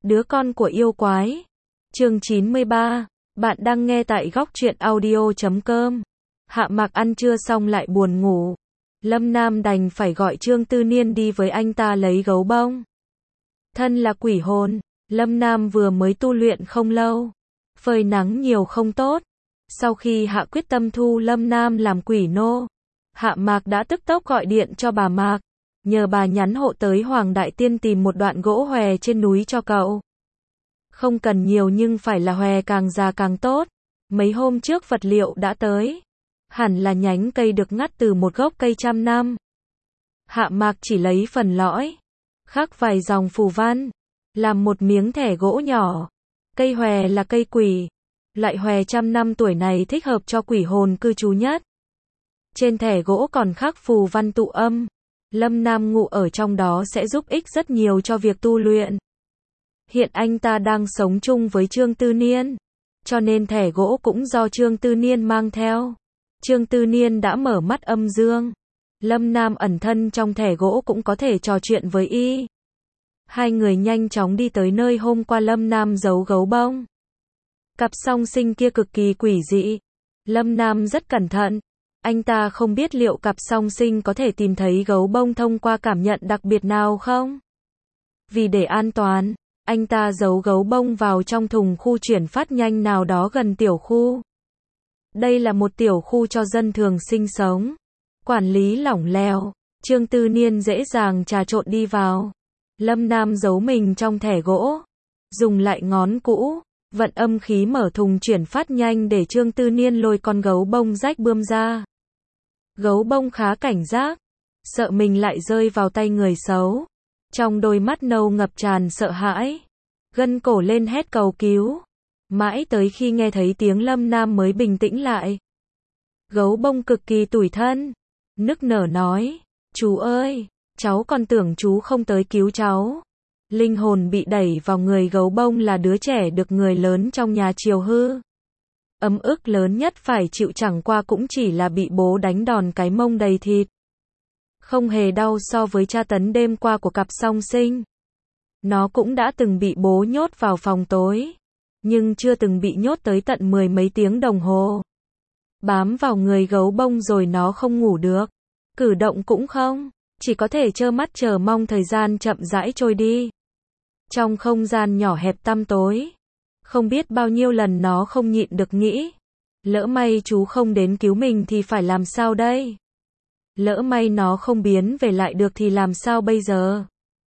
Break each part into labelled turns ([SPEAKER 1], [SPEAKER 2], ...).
[SPEAKER 1] Đứa con của yêu quái. Chương 93. Bạn đang nghe tại góc truyện audio.com. Hạ Mạc ăn trưa xong lại buồn ngủ. Lâm Nam đành phải gọi Trương Tư Niên đi với anh ta lấy gấu bông. Thân là quỷ hồn, Lâm Nam vừa mới tu luyện không lâu. Phơi nắng nhiều không tốt. Sau khi Hạ quyết tâm thu Lâm Nam làm quỷ nô, Hạ Mạc đã tức tốc gọi điện cho bà Mạc, nhờ bà nhắn hộ tới Hoàng Đại Tiên tìm một đoạn gỗ hòe trên núi cho cậu. Không cần nhiều nhưng phải là hòe càng già càng tốt. Mấy hôm trước vật liệu đã tới. Hẳn là nhánh cây được ngắt từ một gốc cây trăm năm. Hạ Mạc chỉ lấy phần lõi, khắc vài dòng phù văn, làm một miếng thẻ gỗ nhỏ. Cây hòe là cây quỷ. Loại hòe trăm năm tuổi này thích hợp cho quỷ hồn cư trú nhất. Trên thẻ gỗ còn khắc phù văn tụ âm. Lâm Nam ngụ ở trong đó sẽ giúp ích rất nhiều cho việc tu luyện. Hiện anh ta đang sống chung với Trương Tư Niên, cho nên thẻ gỗ cũng do Trương Tư Niên mang theo. Trương Tư Niên đã mở mắt âm dương. Lâm Nam ẩn thân trong thẻ gỗ cũng có thể trò chuyện với y. Hai người nhanh chóng đi tới nơi hôm qua Lâm Nam giấu gấu bông. Cặp song sinh kia cực kỳ quỷ dị. Lâm Nam rất cẩn thận. Anh ta không biết liệu cặp song sinh có thể tìm thấy gấu bông thông qua cảm nhận đặc biệt nào không. Vì để an toàn, anh ta giấu gấu bông vào trong thùng khu chuyển phát nhanh nào đó gần tiểu khu. Đây là một tiểu khu cho dân thường sinh sống. Quản lý lỏng lẻo, Trương Tư Niên dễ dàng trà trộn đi vào. Lâm Nam giấu mình trong thẻ gỗ, dùng lại ngón cũ, vận âm khí mở thùng chuyển phát nhanh để Trương Tư Niên lôi con gấu bông rách bươm ra. Gấu bông khá cảnh giác, sợ mình lại rơi vào tay người xấu. Trong đôi mắt nâu ngập tràn sợ hãi, gân cổ lên hét cầu cứu. Mãi tới khi nghe thấy tiếng Lâm Nam mới bình tĩnh lại. Gấu bông cực kỳ tủi thân, nức nở nói, chú ơi, cháu còn tưởng chú không tới cứu cháu. Linh hồn bị đẩy vào người gấu bông là đứa trẻ được người lớn trong nhà chiều hư. Ấm ức lớn nhất phải chịu chẳng qua cũng chỉ là bị bố đánh đòn cái mông đầy thịt. Không hề đau so với tra tấn đêm qua của cặp song sinh. Nó cũng đã từng bị bố nhốt vào phòng tối, nhưng chưa từng bị nhốt tới tận 10 mấy tiếng đồng hồ. Bám vào người gấu bông rồi nó không ngủ được, cử động cũng không, chỉ có thể trơ mắt chờ mong thời gian chậm rãi trôi đi. Trong không gian nhỏ hẹp tăm tối, không biết bao nhiêu lần nó không nhịn được nghĩ, lỡ may chú không đến cứu mình thì phải làm sao đây? Lỡ may nó không biến về lại được thì làm sao bây giờ?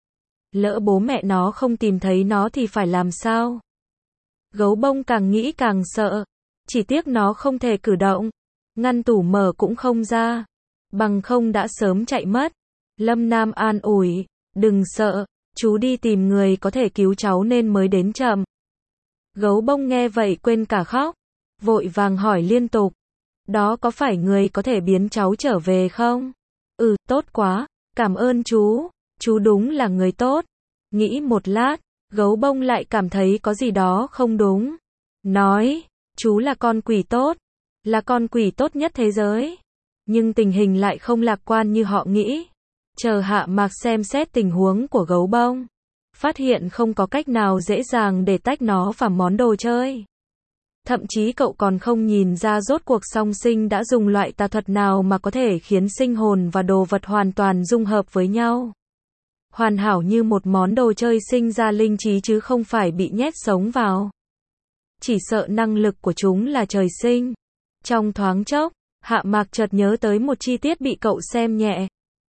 [SPEAKER 1] Lỡ bố mẹ nó không tìm thấy nó thì phải làm sao? Gấu bông càng nghĩ càng sợ, chỉ tiếc nó không thể cử động, ngăn tủ mở cũng không ra, bằng không đã sớm chạy mất. Lâm Nam an ủi, đừng sợ, chú đi tìm người có thể cứu cháu nên mới đến chậm. Gấu bông nghe vậy quên cả khóc, vội vàng hỏi liên tục, đó có phải người có thể biến cháu trở về không? Ừ, tốt quá, cảm ơn chú đúng là người tốt. Nghĩ một lát, gấu bông lại cảm thấy có gì đó không đúng. Nói, chú là con quỷ tốt, là con quỷ tốt nhất thế giới. Nhưng tình hình lại không lạc quan như họ nghĩ. Chờ Hạ Mạc xem xét tình huống của gấu bông, phát hiện không có cách nào dễ dàng để tách nó và món đồ chơi. Thậm chí cậu còn không nhìn ra rốt cuộc song sinh đã dùng loại tà thuật nào mà có thể khiến sinh hồn và đồ vật hoàn toàn dung hợp với nhau. Hoàn hảo như một món đồ chơi sinh ra linh trí chứ không phải bị nhét sống vào. Chỉ sợ năng lực của chúng là trời sinh. Trong thoáng chốc, Hạ Mạc chợt nhớ tới một chi tiết bị cậu xem nhẹ.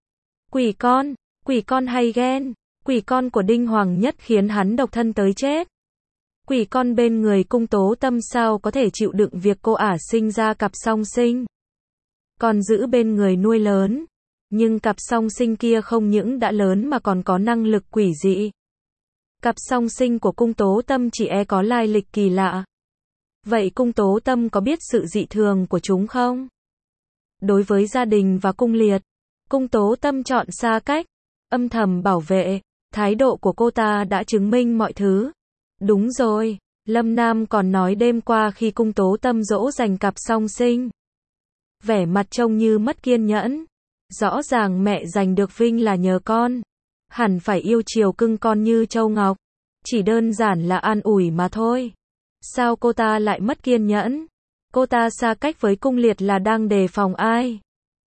[SPEAKER 1] Quỷ con hay ghen, quỷ con của Đinh Hoàng Nhất khiến hắn độc thân tới chết. Quỷ con bên người Cung Tố Tâm sao có thể chịu đựng việc cô ả sinh ra cặp song sinh. Còn giữ bên người nuôi lớn. Nhưng cặp song sinh kia không những đã lớn mà còn có năng lực quỷ dị. Cặp song sinh của Cung Tố Tâm chỉ có lai lịch kỳ lạ. Vậy Cung Tố Tâm có biết sự dị thường của chúng không? Đối với gia đình và Cung Liệt, Cung Tố Tâm chọn xa cách, âm thầm bảo vệ. Thái độ của cô ta đã chứng minh mọi thứ. Đúng rồi, Lâm Nam còn nói đêm qua khi Cung Tố Tâm dỗ dành cặp song sinh, vẻ mặt trông như mất kiên nhẫn. Rõ ràng mẹ giành được vinh là nhờ con, hẳn phải yêu chiều cưng con như châu ngọc. Chỉ đơn giản là an ủi mà thôi. Sao cô ta lại mất kiên nhẫn? Cô ta xa cách với cung liệt là đang đề phòng ai?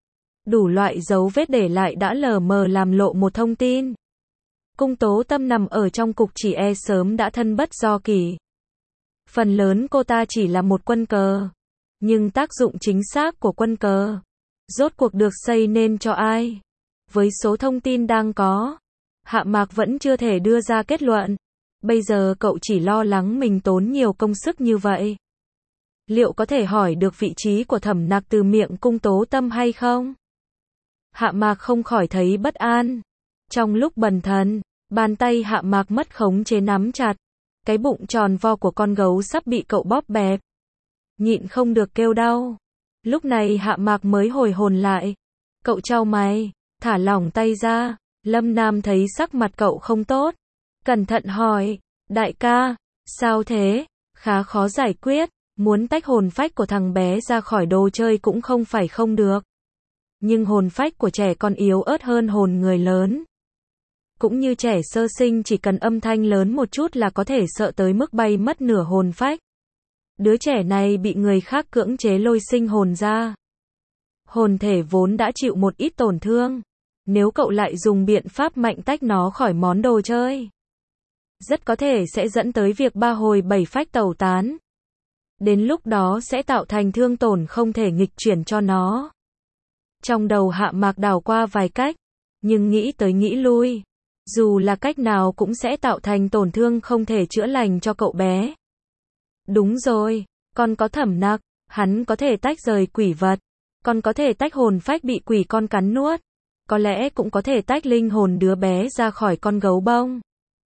[SPEAKER 1] Đủ loại dấu vết để lại đã lờ mờ làm lộ một thông tin. Cung Tố Tâm nằm ở trong cục chỉ e sớm đã thân bất do kỷ. Phần lớn cô ta chỉ là một quân cờ. Nhưng tác dụng chính xác của quân cờ rốt cuộc được xây nên cho ai? Với số thông tin đang có, Hạ Mạc vẫn chưa thể đưa ra kết luận. Bây giờ cậu chỉ lo lắng mình tốn nhiều công sức như vậy. Liệu có thể hỏi được vị trí của Thẩm Nặc từ miệng Cung Tố Tâm hay không? Hạ Mạc không khỏi thấy bất an. Trong lúc bần thần, bàn tay Hạ Mạc mất khống chế nắm chặt. Cái bụng tròn vo của con gấu sắp bị cậu bóp bẹp. Nhịn không được kêu đau. Lúc này Hạ Mạc mới hồi hồn lại. Cậu chau mày, thả lỏng tay ra. Lâm Nam thấy sắc mặt cậu không tốt. Cẩn thận hỏi, đại ca, sao thế? Khá khó giải quyết. Muốn tách hồn phách của thằng bé ra khỏi đồ chơi cũng không phải không được. Nhưng hồn phách của trẻ con yếu ớt hơn hồn người lớn. Cũng như trẻ sơ sinh chỉ cần âm thanh lớn một chút là có thể sợ tới mức bay mất nửa hồn phách. Đứa trẻ này bị người khác cưỡng chế lôi sinh hồn ra. Hồn thể vốn đã chịu một ít tổn thương. Nếu cậu lại dùng biện pháp mạnh tách nó khỏi món đồ chơi, rất có thể sẽ dẫn tới việc ba hồi bảy phách tẩu tán. Đến lúc đó sẽ tạo thành thương tổn không thể nghịch chuyển cho nó. Trong đầu Hạ Mạc đảo qua vài cách, nhưng nghĩ tới nghĩ lui. Dù là cách nào cũng sẽ tạo thành tổn thương không thể chữa lành cho cậu bé. Đúng rồi, còn có Thẩm Nặc, hắn có thể tách rời quỷ vật, còn có thể tách hồn phách bị quỷ con cắn nuốt, có lẽ cũng có thể tách linh hồn đứa bé ra khỏi con gấu bông.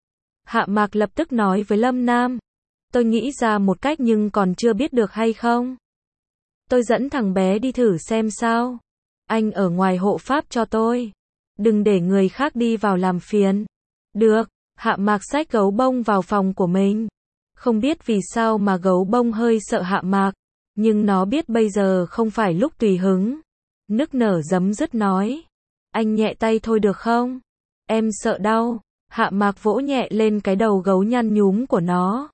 [SPEAKER 1] Hạ Mạc lập tức nói với Lâm Nam, tôi nghĩ ra một cách nhưng còn chưa biết được hay không. Tôi dẫn thằng bé đi thử xem sao. Anh ở ngoài hộ pháp cho tôi. Đừng để người khác đi vào làm phiền. Được, Hạ Mạc xách gấu bông vào phòng của mình. Không biết vì sao mà gấu bông hơi sợ Hạ Mạc, nhưng nó biết bây giờ không phải lúc tùy hứng. Nức nở giấm dứt nói, anh nhẹ tay thôi được không? Em sợ đau. Hạ Mạc vỗ nhẹ lên cái đầu gấu nhăn nhúm của nó.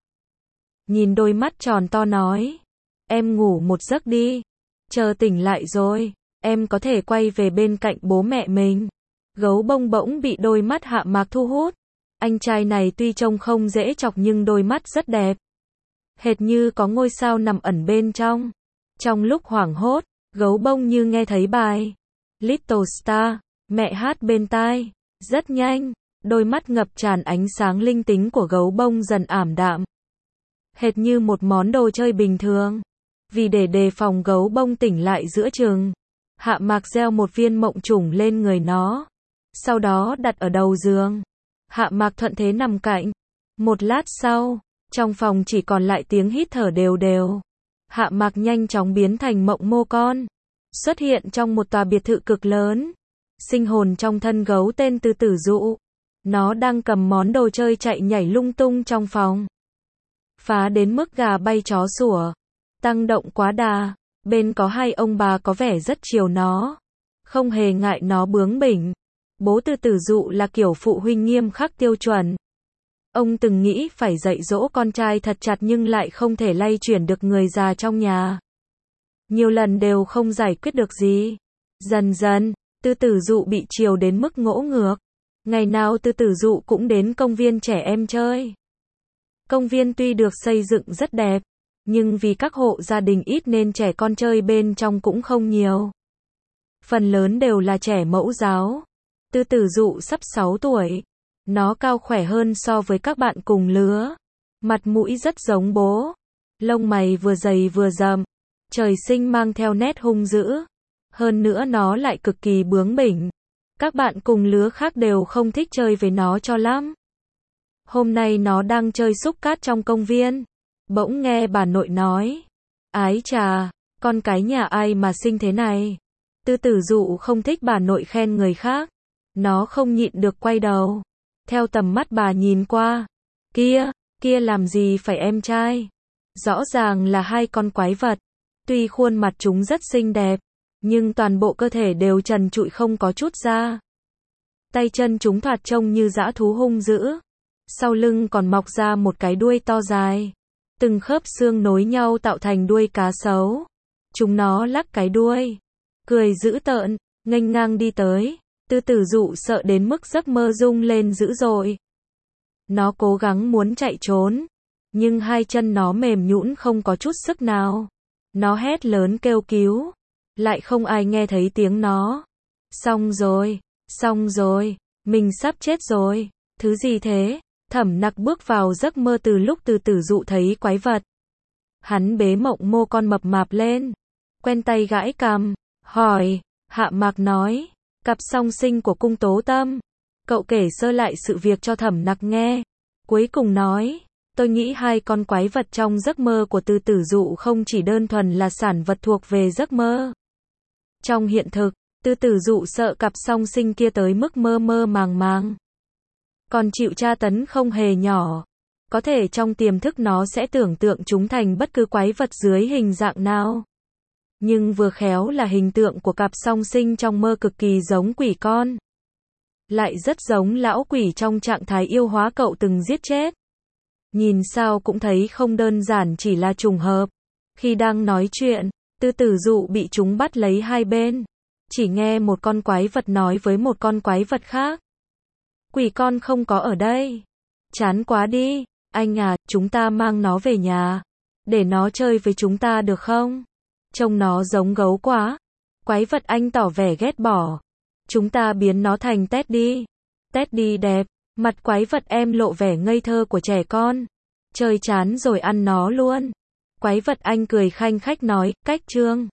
[SPEAKER 1] Nhìn đôi mắt tròn to nói, em ngủ một giấc đi. Chờ tỉnh lại rồi, em có thể quay về bên cạnh bố mẹ mình. Gấu bông bỗng bị đôi mắt Hạ Mạc thu hút. Anh trai này tuy trông không dễ chọc nhưng đôi mắt rất đẹp. Hệt như có ngôi sao nằm ẩn bên trong. Trong lúc hoảng hốt, gấu bông như nghe thấy bài Little Star, mẹ hát bên tai. Rất nhanh, đôi mắt ngập tràn ánh sáng linh tính của gấu bông dần ảm đạm. Hệt như một món đồ chơi bình thường. Vì để đề phòng gấu bông tỉnh lại giữa chừng, Hạ Mạc gieo một viên mộng trùng lên người nó. Sau đó đặt ở đầu giường. Hạ Mạc thuận thế nằm cạnh. Một lát sau, trong phòng chỉ còn lại tiếng hít thở đều đều. Hạ Mạc nhanh chóng biến thành mộng mô con. Xuất hiện trong một tòa biệt thự cực lớn. Sinh hồn trong thân gấu tên Từ Tử Dụ. Nó đang cầm món đồ chơi chạy nhảy lung tung trong phòng. Phá đến mức gà bay chó sủa. Tăng động quá đà. Bên có hai ông bà có vẻ rất chiều nó. Không hề ngại nó bướng bỉnh. Bố Từ Tử Dụ là kiểu phụ huynh nghiêm khắc tiêu chuẩn. Ông từng nghĩ phải dạy dỗ con trai thật chặt nhưng lại không thể lay chuyển được người già trong nhà. Nhiều lần đều không giải quyết được gì. Dần dần, Từ Tử Dụ bị chiều đến mức ngỗ ngược. Ngày nào Từ Tử Dụ cũng đến công viên trẻ em chơi. Công viên tuy được xây dựng rất đẹp, nhưng vì các hộ gia đình ít nên trẻ con chơi bên trong cũng không nhiều. Phần lớn đều là trẻ mẫu giáo. Từ Tử Dụ sắp 6 tuổi. Nó cao khỏe hơn so với các bạn cùng lứa. Mặt mũi rất giống bố. Lông mày vừa dày vừa rậm. Trời sinh mang theo nét hung dữ. Hơn nữa nó lại cực kỳ bướng bỉnh. Các bạn cùng lứa khác đều không thích chơi với nó cho lắm. Hôm nay nó đang chơi xúc cát trong công viên. Bỗng nghe bà nội nói, ái chà, con cái nhà ai mà xinh thế này. Từ Tử Dụ không thích bà nội khen người khác. Nó không nhịn được quay đầu. Theo tầm mắt bà nhìn qua. Kia làm gì phải em trai. Rõ ràng là hai con quái vật. Tuy khuôn mặt chúng rất xinh đẹp, nhưng toàn bộ cơ thể đều trần trụi không có chút da. Tay chân chúng thoạt trông như dã thú hung dữ. sau lưng còn mọc ra một cái đuôi to dài. Từng khớp xương nối nhau tạo thành đuôi cá sấu. Chúng nó lắc cái đuôi, cười dữ tợn, nghênh ngang đi tới. Tư Tử Dụ sợ đến mức giấc mơ rung lên dữ dội. Nó cố gắng muốn chạy trốn, nhưng hai chân nó mềm nhũn không có chút sức nào. Nó hét lớn kêu cứu, lại không ai nghe thấy tiếng nó. Xong rồi, mình sắp chết rồi. Thứ gì thế? Thẩm Nặc bước vào giấc mơ từ lúc Tư Tử Dụ thấy quái vật. Hắn bế Mộng Mô con mập mạp lên, quen tay gãi cằm, hỏi. Hạ Mạc nói, cặp song sinh của cung Tố Tâm. Cậu kể sơ lại sự việc cho Thẩm Nặc nghe. Cuối cùng nói, tôi nghĩ hai con quái vật trong giấc mơ của Tư Tử Dụ không chỉ đơn thuần là sản vật thuộc về giấc mơ. Trong hiện thực, Tư Tử Dụ sợ cặp song sinh kia tới mức mơ mơ màng màng. Còn chịu tra tấn không hề nhỏ. Có thể trong tiềm thức nó sẽ tưởng tượng chúng thành bất cứ quái vật dưới hình dạng nào. Nhưng vừa khéo là hình tượng của cặp song sinh trong mơ cực kỳ giống quỷ con. Lại rất giống lão quỷ trong trạng thái yêu hóa cậu từng giết chết. Nhìn sao cũng thấy không đơn giản chỉ là trùng hợp. Khi đang nói chuyện, Tư Tử Dụ bị chúng bắt lấy hai bên. Chỉ nghe một con quái vật nói với một con quái vật khác. Quỷ con không có ở đây. Chán quá đi, anh à, chúng ta mang nó về nhà. Để nó chơi với chúng ta được không? Trông nó giống gấu quá. Quái vật anh tỏ vẻ ghét bỏ. Chúng ta biến nó thành Teddy. Teddy đẹp. Mặt quái vật em lộ vẻ ngây thơ của trẻ con. Chơi chán rồi ăn nó luôn. Quái vật anh cười khanh khách nói, cách chương.